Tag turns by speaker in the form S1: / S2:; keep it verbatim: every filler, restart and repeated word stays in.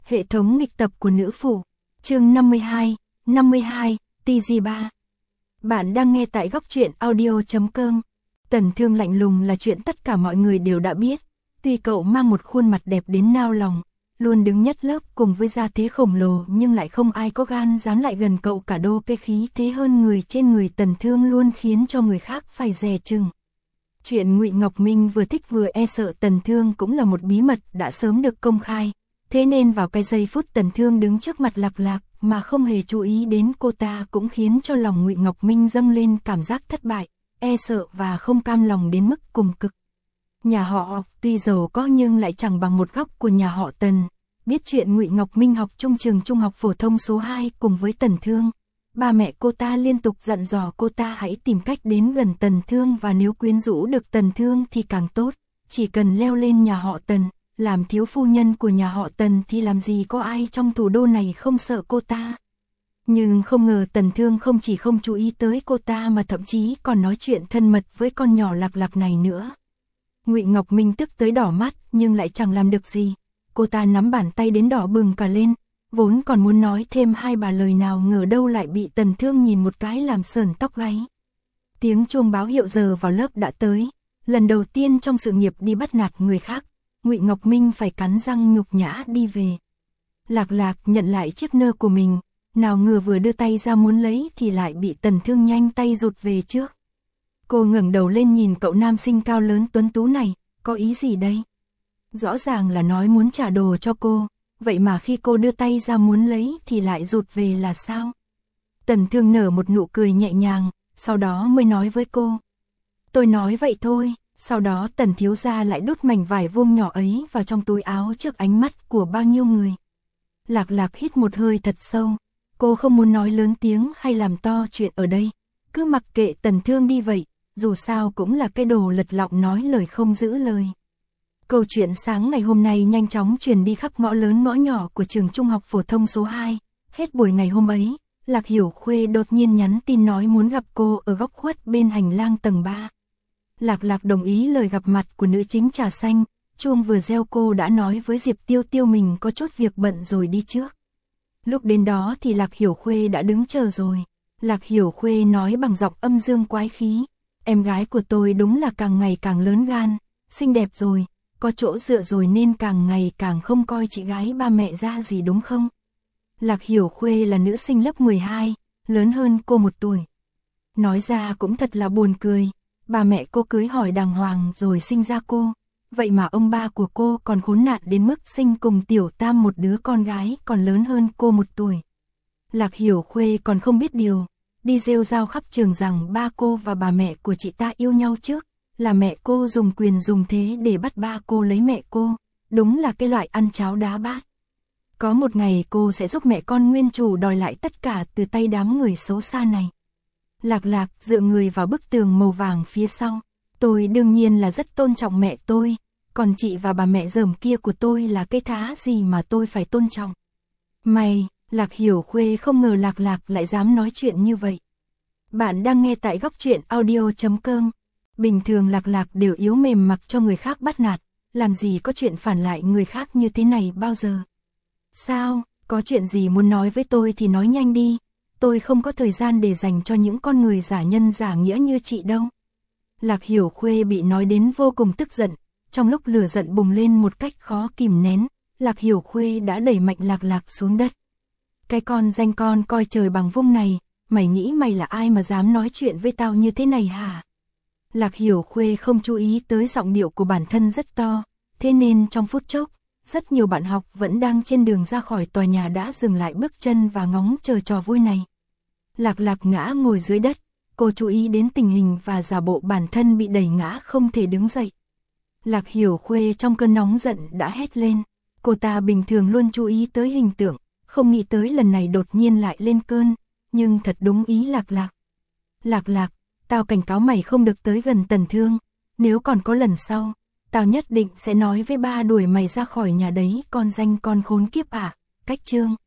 S1: Hệ thống nghịch tập của nữ phụ. Chương năm mươi hai, năm mươi hai, tê giê ba. Bạn đang nghe tại góc truyện audio chấm com. Tần Thương lạnh lùng là chuyện tất cả mọi người đều đã biết. Tuy cậu mang một khuôn mặt đẹp đến nao lòng, luôn đứng nhất lớp cùng với gia thế khổng lồ, nhưng lại không ai có gan dám lại gần cậu cả. Đô cái khí thế hơn người trên người Tần Thương luôn khiến cho người khác phải dè chừng. Chuyện Ngụy Ngọc Minh vừa thích vừa e sợ Tần Thương cũng là một bí mật đã sớm được công khai. Thế nên vào cái giây phút Tần Thương đứng trước mặt Lạc Lạc mà không hề chú ý đến cô ta cũng khiến cho lòng Ngụy Ngọc Minh dâng lên cảm giác thất bại, e sợ và không cam lòng đến mức cùng cực. Nhà họ tuy giàu có nhưng lại chẳng bằng một góc của nhà họ Tần. Biết chuyện Ngụy Ngọc Minh học chung trường trung học phổ thông số hai cùng với Tần Thương, ba mẹ cô ta liên tục dặn dò cô ta hãy tìm cách đến gần Tần Thương, và nếu quyến rũ được Tần Thương thì càng tốt, chỉ cần leo lên nhà họ Tần, làm thiếu phu nhân của nhà họ Tần thì làm gì có ai trong thủ đô này không sợ cô ta. Nhưng không ngờ Tần Thương không chỉ không chú ý tới cô ta mà thậm chí còn nói chuyện thân mật với con nhỏ Lạc Lạc này nữa. Ngụy Ngọc Minh tức tới đỏ mắt nhưng lại chẳng làm được gì. Cô ta nắm bàn tay đến đỏ bừng cả lên, vốn còn muốn nói thêm hai ba lời nào ngờ đâu lại bị Tần Thương nhìn một cái làm sởn tóc gáy. Tiếng chuông báo hiệu giờ vào lớp đã tới. Lần đầu tiên trong sự nghiệp đi bắt nạt người khác, Ngụy Ngọc Minh phải cắn răng nhục nhã đi về. Lạc Lạc nhận lại chiếc nơ của mình, nào ngờ vừa đưa tay ra muốn lấy thì lại bị Tần Thương nhanh tay rụt về trước. Cô ngẩng đầu lên nhìn cậu nam sinh cao lớn tuấn tú này, có ý gì đây? Rõ ràng là nói muốn trả đồ cho cô, vậy mà khi cô đưa tay ra muốn lấy thì lại rụt về là sao? Tần Thương nở một nụ cười nhẹ nhàng, sau đó mới nói với cô. Tôi nói vậy thôi. Sau đó Tần thiếu gia lại đút mảnh vải vuông nhỏ ấy vào trong túi áo trước ánh mắt của bao nhiêu người. Lạc Lạc hít một hơi thật sâu, cô không muốn nói lớn tiếng hay làm to chuyện ở đây, cứ mặc kệ Tần Thương đi vậy, dù sao cũng là cái đồ lật lọng nói lời không giữ lời. Câu chuyện sáng ngày hôm nay nhanh chóng truyền đi khắp ngõ lớn ngõ nhỏ của trường trung học phổ thông số hai. Hết buổi ngày hôm ấy, Lạc Hiểu Khuê đột nhiên nhắn tin nói muốn gặp cô ở góc khuất bên hành lang tầng ba. Lạc Lạc đồng ý lời gặp mặt của nữ chính trà xanh, chuông vừa reo cô đã nói với Diệp Tiêu Tiêu mình có chút việc bận rồi đi trước. Lúc đến đó thì Lạc Hiểu Khuê đã đứng chờ rồi. Lạc Hiểu Khuê nói bằng giọng âm dương quái khí, em gái của tôi đúng là càng ngày càng lớn gan, xinh đẹp rồi, có chỗ dựa rồi nên càng ngày càng không coi chị gái ba mẹ ra gì đúng không? Lạc Hiểu Khuê là nữ sinh lớp mười hai, lớn hơn cô một tuổi. Nói ra cũng thật là buồn cười. Bà mẹ cô cưới hỏi đàng hoàng rồi sinh ra cô, vậy mà ông ba của cô còn khốn nạn đến mức sinh cùng Tiểu Tam một đứa con gái còn lớn hơn cô một tuổi. Lạc Hiểu Khuê còn không biết điều, đi rêu rao khắp trường rằng ba cô và bà mẹ của chị ta yêu nhau trước, là mẹ cô dùng quyền dùng thế để bắt ba cô lấy mẹ cô, đúng là cái loại ăn cháo đá bát. Có một ngày cô sẽ giúp mẹ con nguyên chủ đòi lại tất cả từ tay đám người xấu xa này. Lạc Lạc dựa người vào bức tường màu vàng phía sau. Tôi đương nhiên là rất tôn trọng mẹ tôi, còn chị và bà mẹ dởm kia của tôi là cái thá gì mà tôi phải tôn trọng. Mày, Lạc Hiểu Khuê không ngờ Lạc Lạc lại dám nói chuyện như vậy. Bạn đang nghe tại góc truyện audio chấm com. Bình thường Lạc Lạc đều yếu mềm mặc cho người khác bắt nạt, làm gì có chuyện phản lại người khác như thế này bao giờ. Sao, có chuyện gì muốn nói với tôi thì nói nhanh đi. Tôi không có thời gian để dành cho những con người giả nhân giả nghĩa như chị đâu. Lạc Hiểu Khuê bị nói đến vô cùng tức giận, trong lúc lửa giận bùng lên một cách khó kìm nén, Lạc Hiểu Khuê đã đẩy mạnh Lạc Lạc xuống đất. Cái con danh con coi trời bằng vung này, mày nghĩ mày là ai mà dám nói chuyện với tao như thế này hả? Lạc Hiểu Khuê không chú ý tới giọng điệu của bản thân rất to, thế nên trong phút chốc, rất nhiều bạn học vẫn đang trên đường ra khỏi tòa nhà đã dừng lại bước chân và ngóng chờ trò vui này. Lạc Lạc ngã ngồi dưới đất, cô chú ý đến tình hình và giả bộ bản thân bị đẩy ngã không thể đứng dậy. Lạc Hiểu Khuê trong cơn nóng giận đã hét lên, cô ta bình thường luôn chú ý tới hình tượng, không nghĩ tới lần này đột nhiên lại lên cơn, nhưng thật đúng ý Lạc Lạc. Lạc Lạc, tao cảnh cáo mày không được tới gần Tần Thương, nếu còn có lần sau, tao nhất định sẽ nói với ba đuổi mày ra khỏi nhà đấy, con danh con khốn kiếp à, cách chương.